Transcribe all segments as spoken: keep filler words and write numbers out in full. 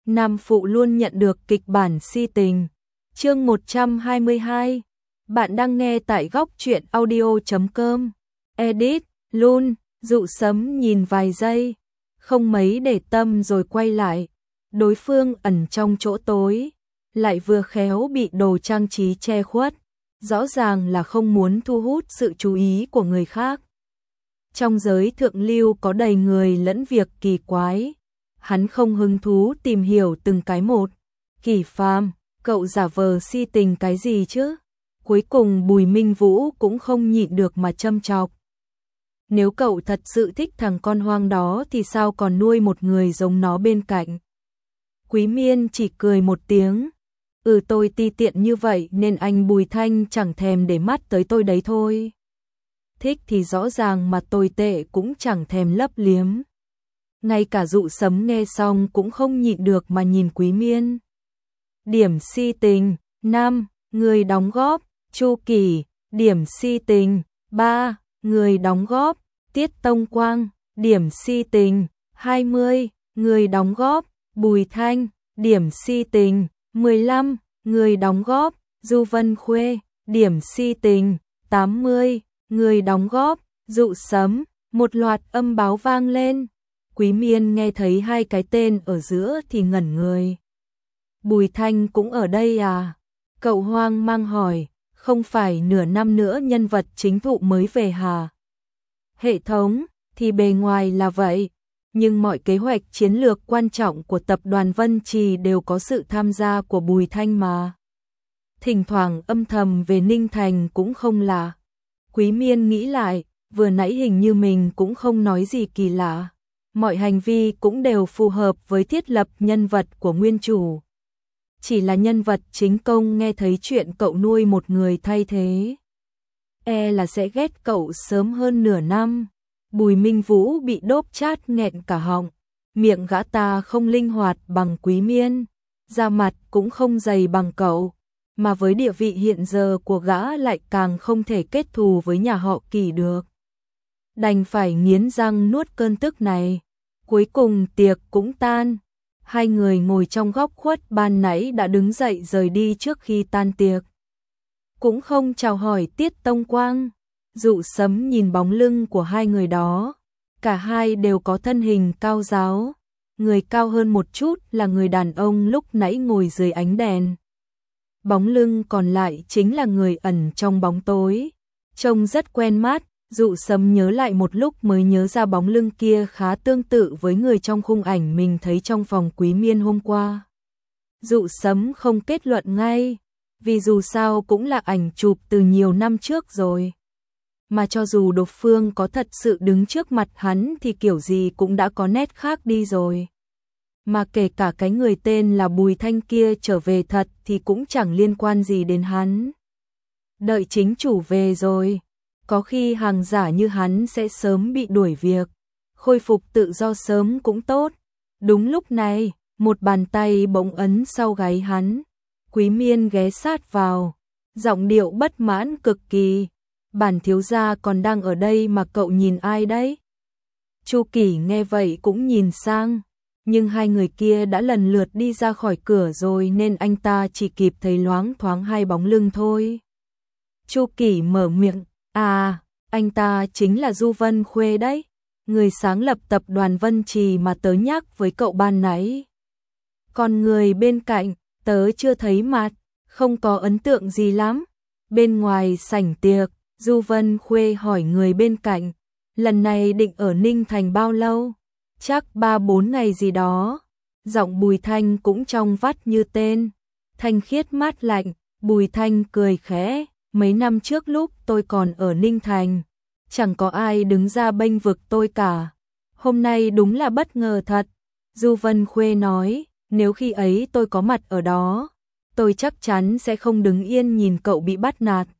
nam phụ luôn nhận được kịch bản si tình. Chương một trăm hai mươi hai. Bạn đang nghe tại góc truyện audio chấm com. Edit, Lun, Dụ Sấm nhìn vài giây, không mấy để tâm rồi quay lại. Đối phương ẩn trong chỗ tối, lại vừa khéo bị đồ trang trí che khuất, rõ ràng là không muốn thu hút sự chú ý của người khác. Trong giới thượng lưu có đầy người lẫn việc kỳ quái, hắn không hứng thú tìm hiểu từng cái một. Kỷ Phàm, cậu giả vờ si tình cái gì chứ? Cuối cùng Bùi Minh Vũ cũng không nhịn được mà châm chọc. Nếu cậu thật sự thích thằng con hoang đó thì sao còn nuôi một người giống nó bên cạnh? Quý Miên chỉ cười một tiếng. Ừ, tôi ti tiện như vậy nên anh Bùi Thanh chẳng thèm để mắt tới tôi đấy thôi. Thích thì rõ ràng mà tồi tệ cũng chẳng thèm lấp liếm. Ngay cả Dụ Sấm nghe xong cũng không nhịn được mà nhìn Quý Miên. Điểm si tình, năm, người đóng góp, Chu Kỳ. Điểm si tình, ba, người đóng góp, Tiết Tông Quang. Điểm si tình, hai mươi, người đóng góp, Bùi Thanh. Điểm si tình, mười lăm, người đóng góp, Du Vân Khuê. Điểm si tình, tám mươi, người đóng góp, Dụ Sấm. Một loạt âm báo vang lên. Quý Miên nghe thấy hai cái tên ở giữa thì ngẩn người. Bùi Thanh cũng ở đây à? Cậu hoang mang hỏi, không phải nửa năm nữa nhân vật chính thụ mới về hả? Hệ thống thì bề ngoài là vậy, nhưng mọi kế hoạch chiến lược quan trọng của tập đoàn Vân Trì đều có sự tham gia của Bùi Thanh mà. Thỉnh thoảng âm thầm về Ninh Thành cũng không lạ. Quý Miên nghĩ lại, vừa nãy hình như mình cũng không nói gì kỳ lạ. Mọi hành vi cũng đều phù hợp với thiết lập nhân vật của nguyên chủ. Chỉ là nhân vật chính công nghe thấy chuyện cậu nuôi một người thay thế, e là sẽ ghét cậu sớm hơn nửa năm. Bùi Minh Vũ bị đốp chát nghẹn cả họng. Miệng gã ta không linh hoạt bằng Quý Miên, da mặt cũng không dày bằng cậu, mà với địa vị hiện giờ của gã lại càng không thể kết thù với nhà họ Kỳ được. Đành phải nghiến răng nuốt cơn tức này. Cuối cùng tiệc cũng tan. Hai người ngồi trong góc khuất ban nãy đã đứng dậy rời đi trước khi tan tiệc. Cũng không chào hỏi Tiết Tông Quang. Dụ Sấm nhìn bóng lưng của hai người đó. Cả hai đều có thân hình cao ráo. Người cao hơn một chút là người đàn ông lúc nãy ngồi dưới ánh đèn. Bóng lưng còn lại chính là người ẩn trong bóng tối. Trông rất quen mắt. Dụ Sấm nhớ lại một lúc mới nhớ ra bóng lưng kia khá tương tự với người trong khung ảnh mình thấy trong phòng Quý Miên hôm qua. Dụ Sấm không kết luận ngay, vì dù sao cũng là ảnh chụp từ nhiều năm trước rồi. Mà cho dù Độc Phương có thật sự đứng trước mặt hắn thì kiểu gì cũng đã có nét khác đi rồi. Mà kể cả cái người tên là Bùi Thanh kia trở về thật thì cũng chẳng liên quan gì đến hắn. Đợi chính chủ về rồi, có khi hàng giả như hắn sẽ sớm bị đuổi việc, khôi phục tự do sớm cũng tốt. Đúng lúc này, một bàn tay bỗng ấn sau gáy hắn. Quý Miên ghé sát vào, giọng điệu bất mãn cực kỳ. Bản thiếu gia còn đang ở đây mà cậu nhìn ai đấy? Chu Kỳ nghe vậy cũng nhìn sang, nhưng hai người kia đã lần lượt đi ra khỏi cửa rồi nên anh ta chỉ kịp thấy loáng thoáng hai bóng lưng thôi. Chu Kỳ mở miệng. À, anh ta chính là Du Vân Khuê đấy, người sáng lập tập đoàn Vân Trì mà tớ nhắc với cậu ban nãy. Còn người bên cạnh, tớ chưa thấy mặt, không có ấn tượng gì lắm. Bên ngoài sảnh tiệc, Du Vân Khuê hỏi người bên cạnh, lần này định ở Ninh Thành bao lâu? Chắc ba bốn ngày gì đó. Giọng Bùi Thanh cũng trong vắt như tên, thanh khiết mát lạnh. Bùi Thanh cười khẽ. Mấy năm trước lúc tôi còn ở Ninh Thành, chẳng có ai đứng ra bênh vực tôi cả. Hôm nay đúng là bất ngờ thật. Du Vân Khuê nói, nếu khi ấy tôi có mặt ở đó, tôi chắc chắn sẽ không đứng yên nhìn cậu bị bắt nạt.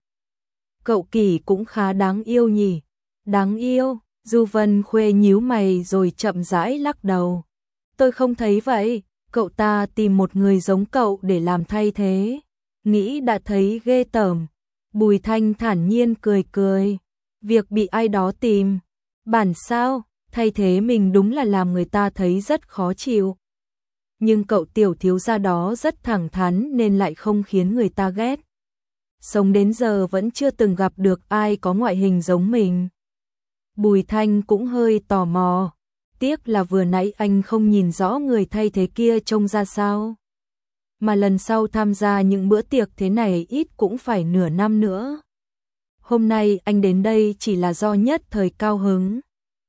Cậu Kỳ cũng khá đáng yêu nhỉ? Đáng yêu, Du Vân Khuê nhíu mày rồi chậm rãi lắc đầu. Tôi không thấy vậy, cậu ta tìm một người giống cậu để làm thay thế. Nghĩ đã thấy ghê tởm. Bùi Thanh thản nhiên cười cười. Việc bị ai đó tìm, bản sao, thay thế mình đúng là làm người ta thấy rất khó chịu. nhưng cậu tiểu thiếu gia đó rất thẳng thắn nên lại không khiến người ta ghét. Sống đến giờ vẫn chưa từng gặp được ai có ngoại hình giống mình. Bùi Thanh cũng hơi tò mò, tiếc là vừa nãy anh không nhìn rõ người thay thế kia trông ra sao. Mà lần sau tham gia những bữa tiệc thế này ít cũng phải nửa năm nữa. Hôm nay anh đến đây chỉ là do nhất thời cao hứng.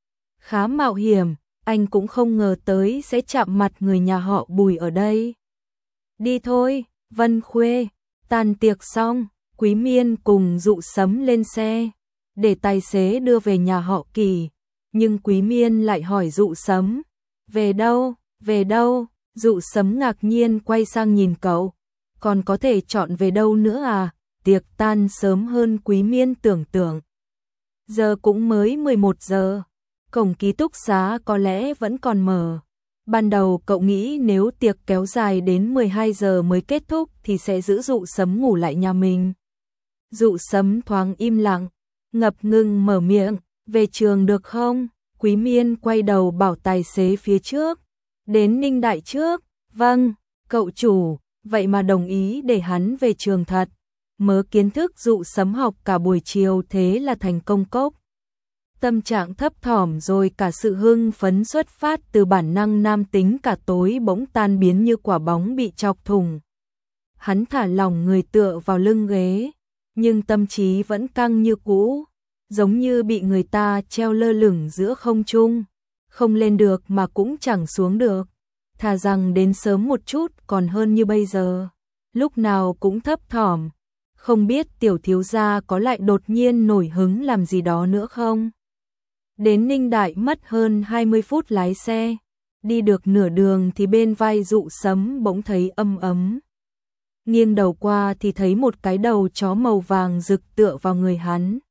Khá mạo hiểm, anh cũng không ngờ tới sẽ chạm mặt người nhà họ Bùi ở đây. Đi thôi, Vân Khuê. Tàn tiệc xong, Quý Miên cùng Dụ Sấm lên xe, để tài xế đưa về nhà họ Kỳ. Nhưng Quý Miên lại hỏi Dụ Sấm, về đâu, về đâu? Dụ Sấm ngạc nhiên quay sang nhìn cậu, còn có thể chọn về đâu nữa à? Tiệc tan sớm hơn Quý Miên tưởng tượng. Giờ cũng mới mười một giờ, cổng ký túc xá có lẽ vẫn còn mở. Ban đầu cậu nghĩ nếu tiệc kéo dài đến mười hai giờ mới kết thúc thì sẽ giữ Dụ Sấm ngủ lại nhà mình. Dụ Sấm thoáng im lặng, ngập ngừng mở miệng, về trường được không? Quý Miên quay đầu bảo tài xế phía trước, đến Ninh Đại trước. Vâng, cậu chủ, vậy mà đồng ý để hắn về trường thật. Mớ kiến thức Dụ Sấm học cả buổi chiều thế là thành công cốc. Tâm trạng thấp thỏm rồi cả sự hưng phấn xuất phát từ bản năng nam tính cả tối bỗng tan biến như quả bóng bị chọc thủng. Hắn thả lỏng người tựa vào lưng ghế, nhưng tâm trí vẫn căng như cũ, giống như bị người ta treo lơ lửng giữa không trung, không lên được mà cũng chẳng xuống được. Thà rằng đến sớm một chút còn hơn như bây giờ, lúc nào cũng thấp thỏm, không biết tiểu thiếu gia có lại đột nhiên nổi hứng làm gì đó nữa không. Đến Ninh Đại mất hơn hai mươi phút lái xe, đi được nửa đường thì bên vai Dụ Sấm bỗng thấy âm ấm. Nghiêng đầu qua thì thấy một cái đầu chó màu vàng rực tựa vào người hắn.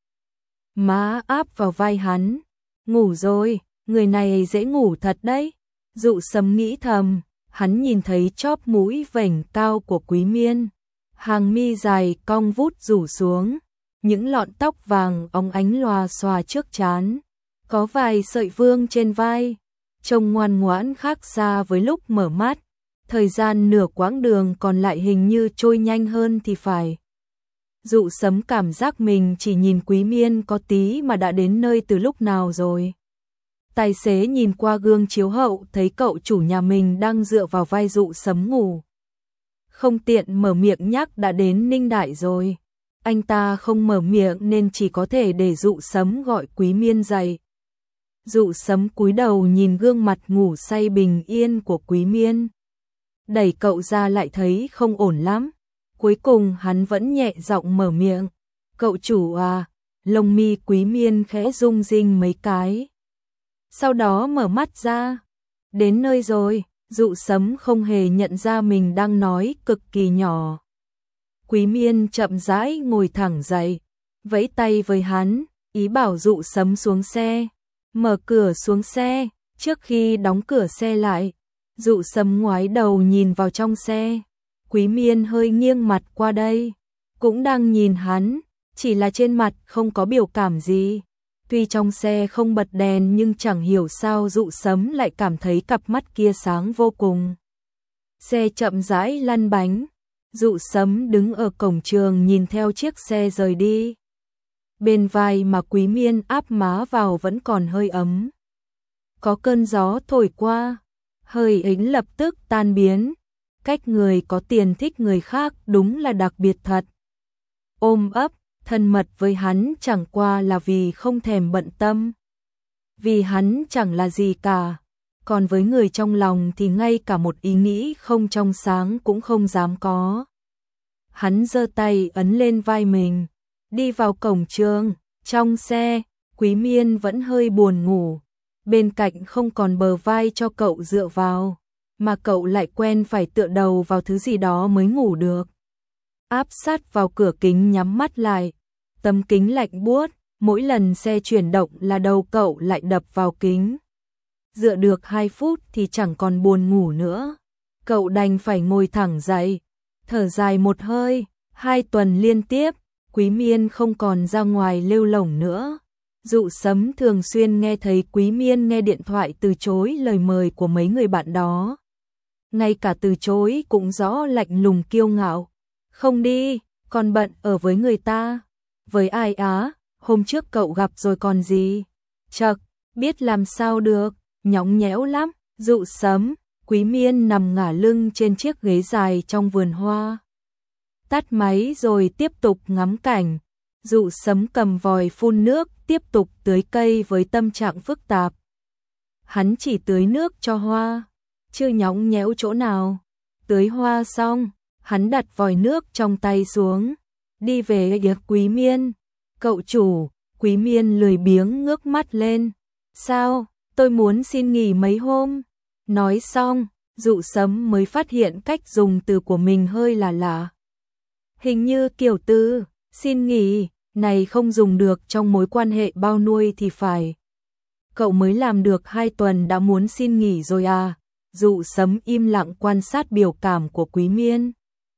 Má áp vào vai hắn, ngủ rồi, người này dễ ngủ thật đấy. Dụ Sấm nghĩ thầm, hắn nhìn thấy chóp mũi vểnh cao của Quý Miên, hàng mi dài cong vút rủ xuống, những lọn tóc vàng óng ánh lòa xòa trước trán, có vài sợi vương trên vai, trông ngoan ngoãn khác xa với lúc mở mắt. Thời gian nửa quãng đường còn lại hình như trôi nhanh hơn thì phải. Dụ Sấm cảm giác mình chỉ nhìn Quý Miên có tí mà đã đến nơi từ lúc nào rồi. Tài xế nhìn qua gương chiếu hậu thấy cậu chủ nhà mình đang dựa vào vai Dụ Sấm ngủ. Không tiện mở miệng nhắc đã đến Ninh Đại rồi. Anh ta không mở miệng nên chỉ có thể để Dụ Sấm gọi Quý Miên dậy. Dụ Sấm cúi đầu nhìn gương mặt ngủ say bình yên của Quý Miên. Đẩy cậu ra lại thấy không ổn lắm. Cuối cùng hắn vẫn nhẹ giọng mở miệng. Cậu chủ à, lông mi Quý Miên khẽ rung rinh mấy cái. Sau đó mở mắt ra. Đến nơi rồi, Dụ Sấm không hề nhận ra mình đang nói cực kỳ nhỏ. Quý Miên chậm rãi ngồi thẳng dậy, vẫy tay với hắn, ý bảo Dụ Sấm xuống xe. Mở cửa xuống xe, trước khi đóng cửa xe lại, Dụ Sấm ngoái đầu nhìn vào trong xe. Quý Miên hơi nghiêng mặt qua đây, cũng đang nhìn hắn, chỉ là trên mặt không có biểu cảm gì. Tuy trong xe không bật đèn nhưng chẳng hiểu sao Dụ Sấm lại cảm thấy cặp mắt kia sáng vô cùng. Xe chậm rãi lăn bánh, Dụ Sấm đứng ở cổng trường nhìn theo chiếc xe rời đi. Bên vai mà Quý Miên áp má vào vẫn còn hơi ấm. Có cơn gió thổi qua, hơi ấy lập tức tan biến. Cách người có tiền thích người khác đúng là đặc biệt thật. Ôm ấp, thân mật với hắn chẳng qua là vì không thèm bận tâm. Vì hắn chẳng là gì cả. Còn với người trong lòng thì ngay cả một ý nghĩ không trong sáng cũng không dám có. Hắn giơ tay ấn lên vai mình. Đi vào cổng trường, trong xe, Quý Miên vẫn hơi buồn ngủ. Bên cạnh không còn bờ vai cho cậu dựa vào, mà cậu lại quen phải tựa đầu vào thứ gì đó mới ngủ được. Áp sát vào cửa kính nhắm mắt lại, tấm kính lạnh buốt, mỗi lần xe chuyển động là đầu cậu lại đập vào kính. Dựa được hai phút thì chẳng còn buồn ngủ nữa. Cậu đành phải ngồi thẳng dậy, thở dài một hơi, hai tuần liên tiếp. Quý Miên không còn ra ngoài lêu lổng nữa. Dụ Sấm thường xuyên nghe thấy Quý Miên nghe điện thoại từ chối lời mời của mấy người bạn đó. ngay cả từ chối cũng rõ lạnh lùng kiêu ngạo. Không đi, còn bận ở với người ta. Với ai á, hôm trước cậu gặp rồi còn gì. Chậc, biết làm sao được, nhõng nhẽo lắm. Dụ Sấm, Quý Miên nằm ngả lưng trên chiếc ghế dài trong vườn hoa. Tắt máy rồi tiếp tục ngắm cảnh. Dụ Sấm cầm vòi phun nước, tiếp tục tưới cây với tâm trạng phức tạp. Hắn chỉ tưới nước cho hoa, chưa nhõng nhẽo chỗ nào. Tưới hoa xong, hắn đặt vòi nước trong tay xuống, đi về phía Quý Miên. Cậu chủ, Quý Miên lười biếng ngước mắt lên. Sao, tôi muốn xin nghỉ mấy hôm. Nói xong, Dụ Sấm mới phát hiện cách dùng từ của mình hơi là lạ. Hình như kiểu từ, xin nghỉ, này không dùng được trong mối quan hệ bao nuôi thì phải. Cậu mới làm được hai tuần đã muốn xin nghỉ rồi à? Dụ Sấm im lặng quan sát biểu cảm của Quý Miên.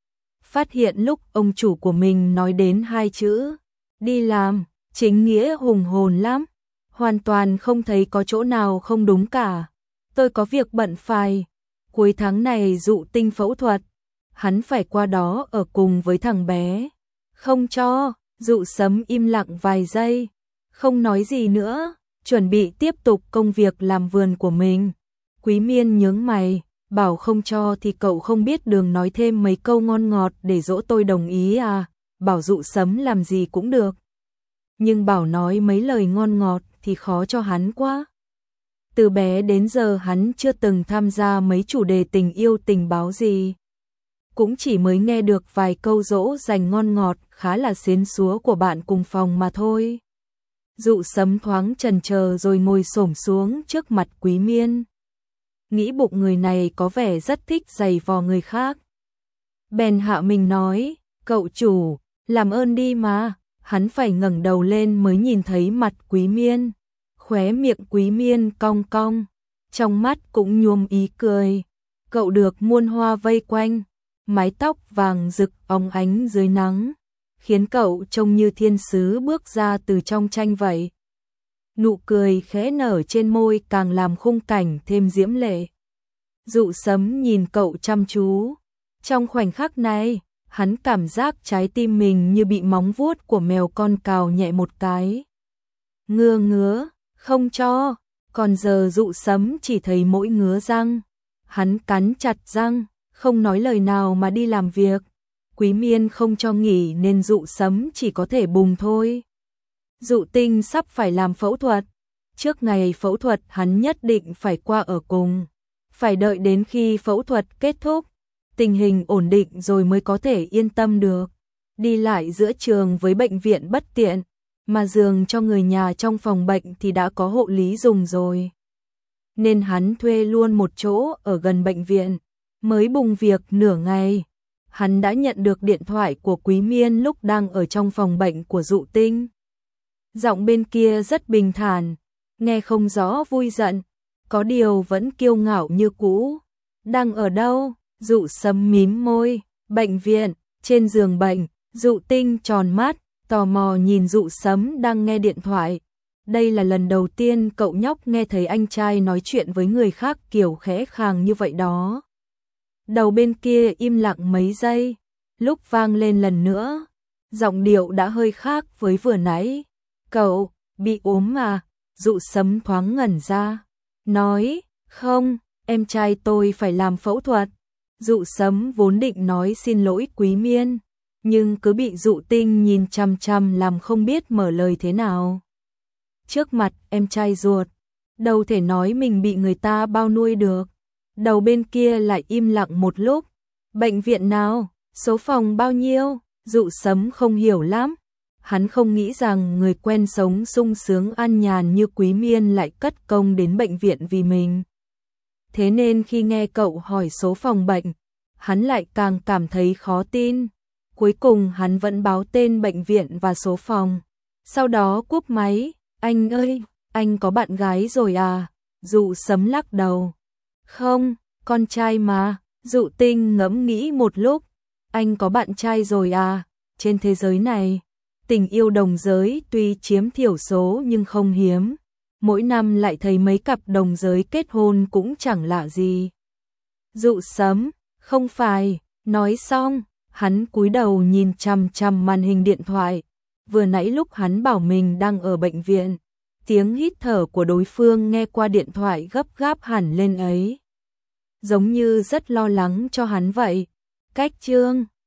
Phát hiện lúc ông chủ của mình nói đến hai chữ đi làm, chính nghĩa hùng hồn lắm. Hoàn toàn không thấy có chỗ nào không đúng cả. Tôi có việc bận phải. Cuối tháng này Dụ Tinh phẫu thuật. Hắn phải qua đó ở cùng với thằng bé. Không cho. Dụ Sấm im lặng vài giây, không nói gì nữa, chuẩn bị tiếp tục công việc làm vườn của mình. Quý Miên nhướng mày, bảo không cho thì cậu không biết đường nói thêm mấy câu ngon ngọt để dỗ tôi đồng ý à? Bảo Dụ Sấm làm gì cũng được, nhưng bảo nói mấy lời ngon ngọt thì khó cho hắn quá. Từ bé đến giờ hắn chưa từng tham gia mấy chủ đề tình yêu tình báo gì. Cũng chỉ mới nghe được vài câu dỗ dành ngon ngọt khá là xến xúa của bạn cùng phòng mà thôi. Dụ Sấm thoáng chần chờ rồi ngồi xổm xuống trước mặt Quý Miên. Nghĩ bụng người này có vẻ rất thích giày vò người khác. Bèn hạ mình nói, cậu chủ, làm ơn đi mà. Hắn phải ngẩng đầu lên mới nhìn thấy mặt Quý Miên. Khóe miệng Quý Miên cong cong, trong mắt cũng nhuốm ý cười. Cậu được muôn hoa vây quanh, mái tóc vàng rực óng ánh dưới nắng, khiến cậu trông như thiên sứ bước ra từ trong tranh vậy. Nụ cười khẽ nở trên môi càng làm khung cảnh thêm diễm lệ. Dụ Sấm nhìn cậu chăm chú. Trong khoảnh khắc này, hắn cảm giác trái tim mình như bị móng vuốt của mèo con cào nhẹ một cái. Ngứa ngứa, không cho. Còn giờ Dụ Sấm chỉ thấy mỗi ngứa răng. Hắn cắn chặt răng, không nói lời nào mà đi làm việc. Quý Miên không cho nghỉ nên Dụ Sấm chỉ có thể bùng thôi. Dụ Tinh sắp phải làm phẫu thuật. Trước ngày phẫu thuật hắn nhất định phải qua ở cùng. Phải đợi đến khi phẫu thuật kết thúc, tình hình ổn định rồi mới có thể yên tâm được. Đi lại giữa trường với bệnh viện bất tiện, mà giường cho người nhà trong phòng bệnh thì đã có hộ lý dùng rồi. Nên hắn thuê luôn một chỗ ở gần bệnh viện. Mới bùng việc nửa ngày, hắn đã nhận được điện thoại của Quý Miên lúc đang ở trong phòng bệnh của Dụ Tinh. Giọng bên kia rất bình thản, nghe không rõ vui giận, có điều vẫn kiêu ngạo như cũ. Đang ở đâu? Dụ Sấm mím môi. Bệnh viện. Trên giường bệnh, Dụ Tinh tròn mắt, tò mò nhìn Dụ Sấm đang nghe điện thoại. Đây là lần đầu tiên cậu nhóc nghe thấy anh trai nói chuyện với người khác kiểu khẽ khàng như vậy đó. Đầu bên kia im lặng mấy giây, lúc vang lên lần nữa, giọng điệu đã hơi khác với vừa nãy. Cậu, bị ốm à? Dụ Sấm thoáng ngẩn ra, nói, không, em trai tôi phải làm phẫu thuật. Dụ Sấm vốn định nói xin lỗi Quý Miên, nhưng cứ bị Dụ Tinh nhìn chăm chăm làm không biết mở lời thế nào. Trước mặt em trai ruột, đâu thể nói mình bị người ta bao nuôi được. Đầu bên kia lại im lặng một lúc. Bệnh viện nào? Số phòng bao nhiêu? Dụ Sấm không hiểu lắm. Hắn không nghĩ rằng người quen sống sung sướng an nhàn như Quý Miên lại cất công đến bệnh viện vì mình. Thế nên khi nghe cậu hỏi số phòng bệnh, hắn lại càng cảm thấy khó tin. Cuối cùng hắn vẫn báo tên bệnh viện và số phòng. Sau đó cúp máy. Anh ơi, anh có bạn gái rồi à? Dụ Sấm lắc đầu. Không, con trai mà. Dụ Tinh ngẫm nghĩ một lúc. Anh có bạn trai rồi à? Trên thế giới này, tình yêu đồng giới tuy chiếm thiểu số nhưng không hiếm. Mỗi năm lại thấy mấy cặp đồng giới kết hôn cũng chẳng lạ gì. Dụ Sấm, không phải, nói xong, hắn cúi đầu nhìn chằm chằm màn hình điện thoại. Vừa nãy lúc hắn bảo mình đang ở bệnh viện, tiếng hít thở của đối phương nghe qua điện thoại gấp gáp hẳn lên ấy. Giống như rất lo lắng cho hắn vậy. Cách chương